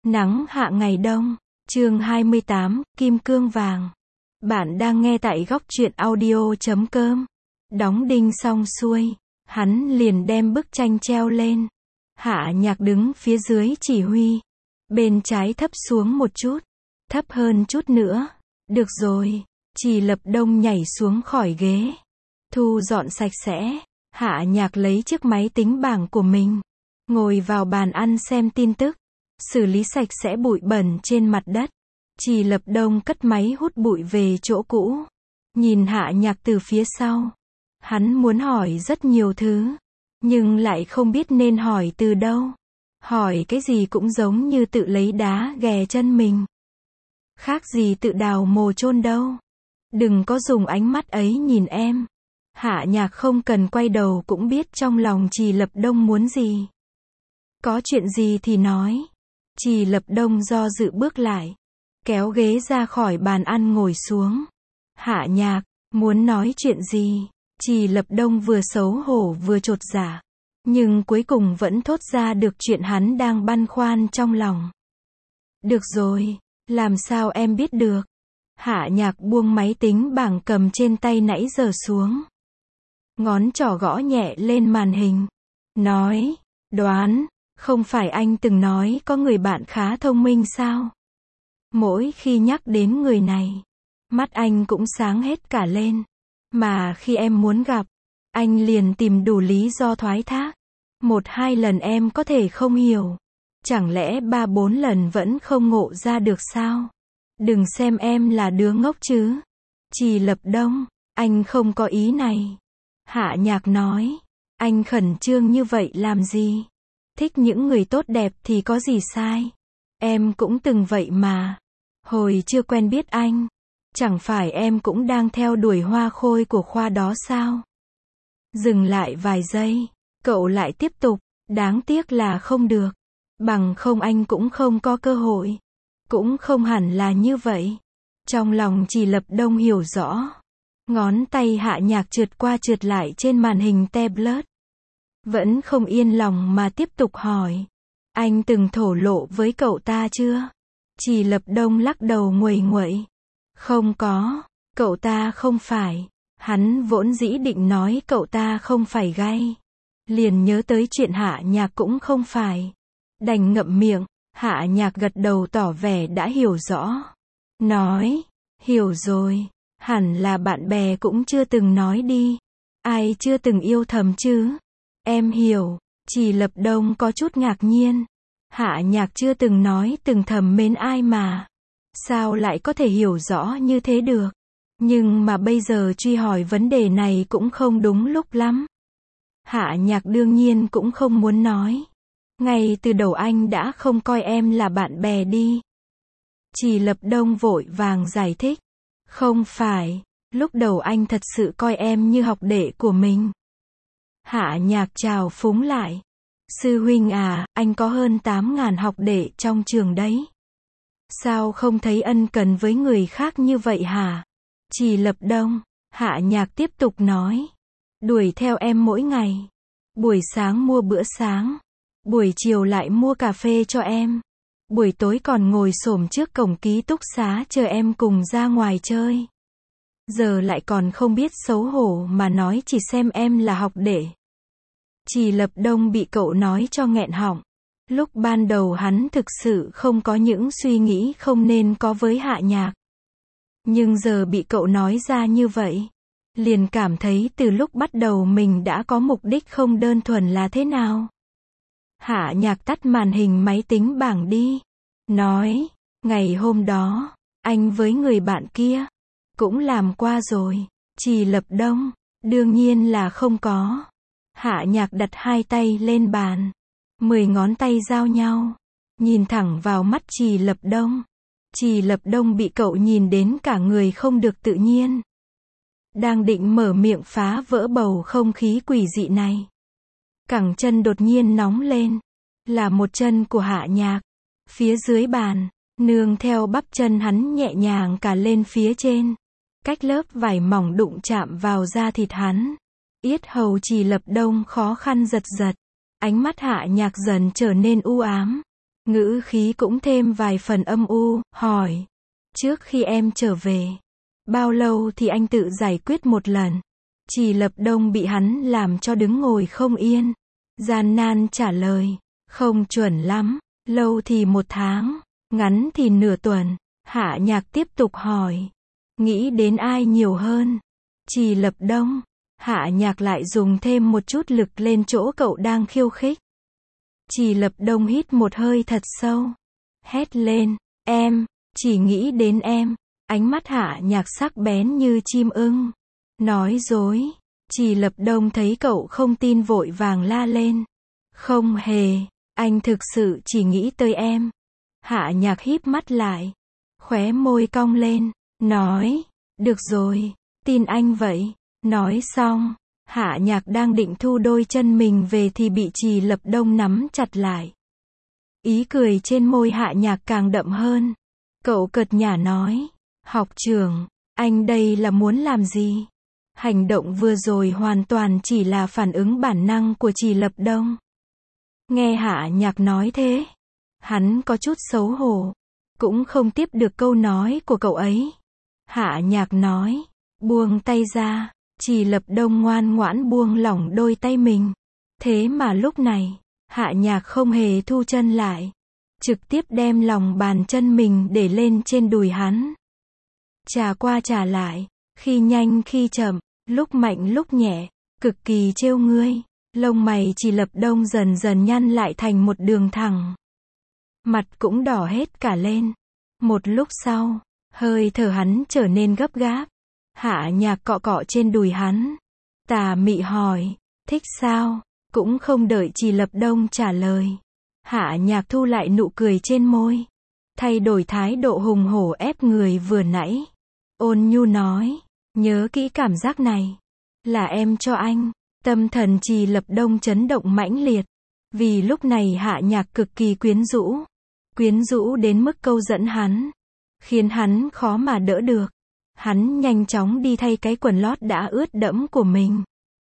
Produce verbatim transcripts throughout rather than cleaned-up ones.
Nắng hạ ngày đông. Chương hai mươi tám, Kim Cương Vàng. Bạn đang nghe tại góc truyện audio chấm com. Đóng đinh xong xuôi, hắn liền đem bức tranh treo lên. Hạ Nhạc đứng phía dưới chỉ huy. Bên trái thấp xuống một chút. Thấp hơn chút nữa. Được rồi. Trì Lập Đông nhảy xuống khỏi ghế. Thu dọn sạch sẽ. Hạ Nhạc lấy chiếc máy tính bảng của mình. Ngồi vào bàn ăn xem tin tức. Xử lý sạch sẽ bụi bẩn trên mặt đất. Trì Lập Đông cất máy hút bụi về chỗ cũ. Nhìn Hạ Nhạc từ phía sau. Hắn muốn hỏi rất nhiều thứ. Nhưng lại không biết nên hỏi từ đâu. Hỏi cái gì cũng giống như tự lấy đá ghè chân mình. Khác gì tự đào mồ chôn đâu. Đừng có dùng ánh mắt ấy nhìn em. Hạ Nhạc không cần quay đầu cũng biết trong lòng Trì Lập Đông muốn gì. Có chuyện gì thì nói. Trì Lập Đông do dự bước lại. Kéo ghế ra khỏi bàn ăn ngồi xuống. Hạ Nhạc, muốn nói chuyện gì? Trì Lập Đông vừa xấu hổ vừa chột dạ. Nhưng cuối cùng vẫn thốt ra được chuyện hắn đang băn khoăn trong lòng. Được rồi, làm sao em biết được? Hạ Nhạc buông máy tính bảng cầm trên tay nãy giờ xuống. Ngón trỏ gõ nhẹ lên màn hình. Nói, đoán, không phải anh từng nói có người bạn khá thông minh sao? Mỗi khi nhắc đến người này, mắt anh cũng sáng hết cả lên. Mà khi em muốn gặp, anh liền tìm đủ lý do thoái thác. Một hai lần em có thể không hiểu. Chẳng lẽ ba bốn lần vẫn không ngộ ra được sao? Đừng xem em là đứa ngốc chứ. Trì Lập Đông, anh không có ý này. Hạ Nhạc nói, anh khẩn trương như vậy làm gì? Thích những người tốt đẹp thì có gì sai? Em cũng từng vậy mà. Hồi chưa quen biết anh, chẳng phải em cũng đang theo đuổi hoa khôi của khoa đó sao? Dừng lại vài giây, cậu lại tiếp tục, đáng tiếc là không được. Bằng không anh cũng không có cơ hội. Cũng không hẳn là như vậy. Trong lòng Trì Lập Đông hiểu rõ. Ngón tay Hạ Nhạc trượt qua trượt lại trên màn hình tablet. Vẫn không yên lòng mà tiếp tục hỏi. Anh từng thổ lộ với cậu ta chưa? Trì Lập Đông lắc đầu nguầy nguậy. Không có, cậu ta không phải. Hắn vốn dĩ định nói cậu ta không phải gay. Liền nhớ tới chuyện Hạ Nhạc cũng không phải. Đành ngậm miệng. Hạ Nhạc gật đầu tỏ vẻ đã hiểu rõ. Nói, hiểu rồi, hẳn là bạn bè cũng chưa từng nói đi. Ai chưa từng yêu thầm chứ? Em hiểu. Trì Lập Đông có chút ngạc nhiên. Hạ Nhạc chưa từng nói từng thầm mến ai mà. Sao lại có thể hiểu rõ như thế được? Nhưng mà bây giờ truy hỏi vấn đề này cũng không đúng lúc lắm. Hạ Nhạc đương nhiên cũng không muốn nói. Ngay từ đầu anh đã không coi em là bạn bè đi. Trì Lập Đông vội vàng giải thích. Không phải, lúc đầu anh thật sự coi em như học đệ của mình. Hạ Nhạc chào phúng lại. Sư huynh à, anh có hơn tám ngàn học đệ trong trường đấy. Sao không thấy ân cần với người khác như vậy hả? Trì Lập Đông, Hạ Nhạc tiếp tục nói. Đuổi theo em mỗi ngày. Buổi sáng mua bữa sáng. Buổi chiều lại mua cà phê cho em. Buổi tối còn ngồi xổm trước cổng ký túc xá chờ em cùng ra ngoài chơi. Giờ lại còn không biết xấu hổ mà nói chỉ xem em là học đệ. Trì Lập Đông bị cậu nói cho nghẹn họng. Lúc ban đầu hắn thực sự không có những suy nghĩ không nên có với Hạ Nhạc. Nhưng giờ bị cậu nói ra như vậy. Liền cảm thấy từ lúc bắt đầu mình đã có mục đích không đơn thuần là thế nào. Hạ Nhạc tắt màn hình máy tính bảng đi. Nói, ngày hôm đó, anh với người bạn kia, cũng làm qua rồi. Trì Lập Đông, đương nhiên là không có. Hạ Nhạc đặt hai tay lên bàn. Mười ngón tay giao nhau. Nhìn thẳng vào mắt Trì Lập Đông. Trì Lập Đông bị cậu nhìn đến cả người không được tự nhiên. Đang định mở miệng phá vỡ bầu không khí quỷ dị này. Cẳng chân đột nhiên nóng lên. Là một chân của Hạ Nhạc. Phía dưới bàn, nương theo bắp chân hắn nhẹ nhàng cả lên phía trên. Cách lớp vải mỏng đụng chạm vào da thịt hắn. Yết hầu Trì Lập Đông khó khăn giật giật. Ánh mắt Hạ Nhạc dần trở nên u ám. ngữ khí cũng thêm vài phần âm u, hỏi. Trước khi em trở về, bao lâu thì anh tự giải quyết một lần? Trì Lập Đông bị hắn làm cho đứng ngồi không yên. Gian nan trả lời. Không chuẩn lắm, lâu thì một tháng, ngắn thì nửa tuần. Hạ Nhạc tiếp tục hỏi. Nghĩ đến ai nhiều hơn? Trì Lập Đông. Hạ Nhạc lại dùng thêm một chút lực lên chỗ cậu đang khiêu khích. Trì Lập Đông hít một hơi thật sâu. Hét lên. Em, chỉ nghĩ đến em. Ánh mắt Hạ Nhạc sắc bén như chim ưng. Nói dối. Trì Lập Đông thấy cậu không tin vội vàng la lên. Không hề, anh thực sự chỉ nghĩ tới em. Hạ Nhạc híp mắt lại. Khóe môi cong lên. Nói. Được rồi, tin anh vậy. Nói xong, Hạ Nhạc đang định thu đôi chân mình về thì bị Trì Lập Đông nắm chặt lại. Ý cười trên môi Hạ Nhạc càng đậm hơn. Cậu cợt nhả nói. Học trưởng, anh đây là muốn làm gì? Hành động vừa rồi hoàn toàn chỉ là phản ứng bản năng của Trì Lập Đông. Nghe Hạ Nhạc nói thế, hắn có chút xấu hổ, cũng không tiếp được câu nói của cậu ấy. Hạ Nhạc nói, buông tay ra. Trì Lập Đông ngoan ngoãn buông lỏng đôi tay mình. Thế mà lúc này, Hạ Nhạc không hề thu chân lại, trực tiếp đem lòng bàn chân mình để lên trên đùi hắn. Chà qua chà lại, khi nhanh khi chậm, lúc mạnh lúc nhẹ, cực kỳ trêu ngươi. Lông mày Trì Lập Đông dần dần nhăn lại thành một đường thẳng. Mặt cũng đỏ hết cả lên. Một lúc sau, hơi thở hắn trở nên gấp gáp. Hạ Nhạc cọ cọ trên đùi hắn. Tà mị hỏi, thích sao? Cũng không đợi Trì Lập Đông trả lời. Hạ Nhạc thu lại nụ cười trên môi. Thay đổi thái độ hùng hổ ép người vừa nãy. Ôn nhu nói, nhớ kỹ cảm giác này. Là em cho anh. Tâm thần Trì Lập Đông chấn động mãnh liệt. Vì lúc này Hạ Nhạc cực kỳ quyến rũ. Quyến rũ đến mức câu dẫn hắn. Khiến hắn khó mà đỡ được. Hắn nhanh chóng đi thay cái quần lót đã ướt đẫm của mình.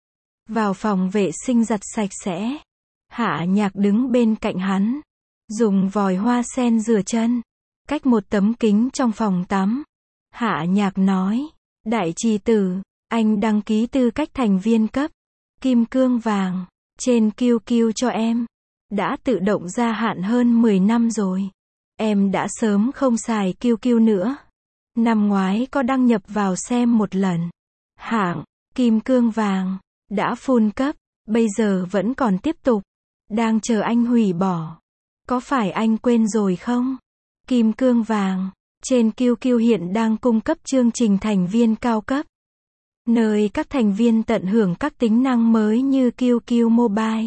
Vào phòng vệ sinh giặt sạch sẽ. Hạ Nhạc đứng bên cạnh hắn. Dùng vòi hoa sen rửa chân. Cách một tấm kính trong phòng tắm. Hạ Nhạc nói. Đại Trì tử, anh đăng ký tư cách thành viên cấp Kim Cương Vàng trên Q Q cho em. Đã tự động gia hạn hơn mười năm rồi. Em đã sớm không xài Q Q nữa. Năm ngoái có đăng nhập vào xem một lần. Hạng Kim Cương Vàng đã full cấp, bây giờ vẫn còn tiếp tục. Đang chờ anh hủy bỏ. Có phải anh quên rồi không? Kim Cương Vàng trên Q Q hiện đang cung cấp chương trình thành viên cao cấp, nơi các thành viên tận hưởng các tính năng mới như Q Q Mobile,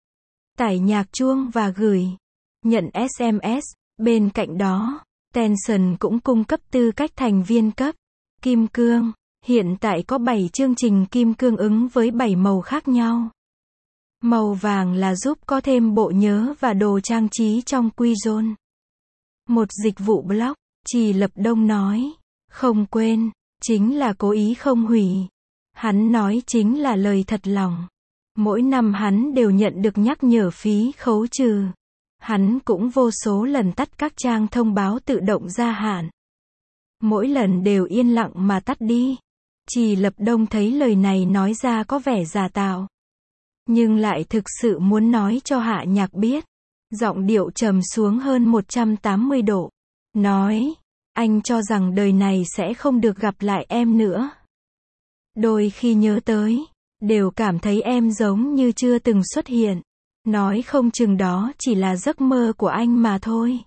tải nhạc chuông và gửi, nhận S M S. Bên cạnh đó, Tencent cũng cung cấp tư cách thành viên cấp Kim Cương. Hiện tại có bảy chương trình Kim Cương ứng với bảy màu khác nhau. Màu vàng là giúp có thêm bộ nhớ và đồ trang trí trong Quizone. Một dịch vụ blog, Trì Lập Đông nói. Không quên, chính là cố ý không hủy. Hắn nói chính là lời thật lòng. Mỗi năm hắn đều nhận được nhắc nhở phí khấu trừ. Hắn cũng vô số lần tắt các trang thông báo tự động gia hạn. Mỗi lần đều yên lặng mà tắt đi. Trì Lập Đông thấy lời này nói ra có vẻ giả tạo, nhưng lại thực sự muốn nói cho Hạ Nhạc biết. Giọng điệu trầm xuống hơn một trăm tám mươi độ. Nói, anh cho rằng đời này sẽ không được gặp lại em nữa. Đôi khi nhớ tới, đều cảm thấy em giống như chưa từng xuất hiện. Nói không chừng đó chỉ là giấc mơ của anh mà thôi.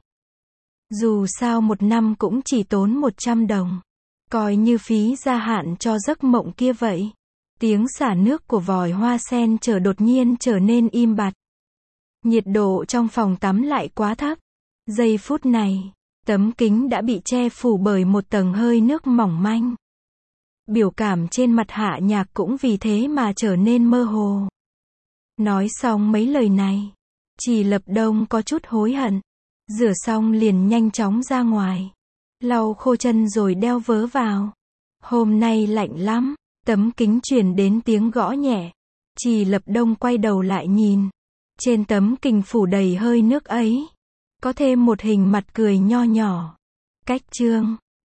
Dù sao một năm cũng chỉ tốn một trăm đồng. Coi như phí gia hạn cho giấc mộng kia vậy. Tiếng xả nước của vòi hoa sen trở đột nhiên trở nên im bặt. Nhiệt độ trong phòng tắm lại quá thấp. Giây phút này, tấm kính đã bị che phủ bởi một tầng hơi nước mỏng manh. Biểu cảm trên mặt Hạ Nhạc cũng vì thế mà trở nên mơ hồ. Nói xong mấy lời này, Trì Lập Đông có chút hối hận. Rửa xong liền nhanh chóng ra ngoài. Lau khô chân rồi đeo vớ vào. Hôm nay lạnh lắm. Tấm kính truyền đến tiếng gõ nhẹ. Trì Lập Đông quay đầu lại nhìn. Trên tấm kính phủ đầy hơi nước ấy, Có thêm một hình mặt cười nho nhỏ. Cách chương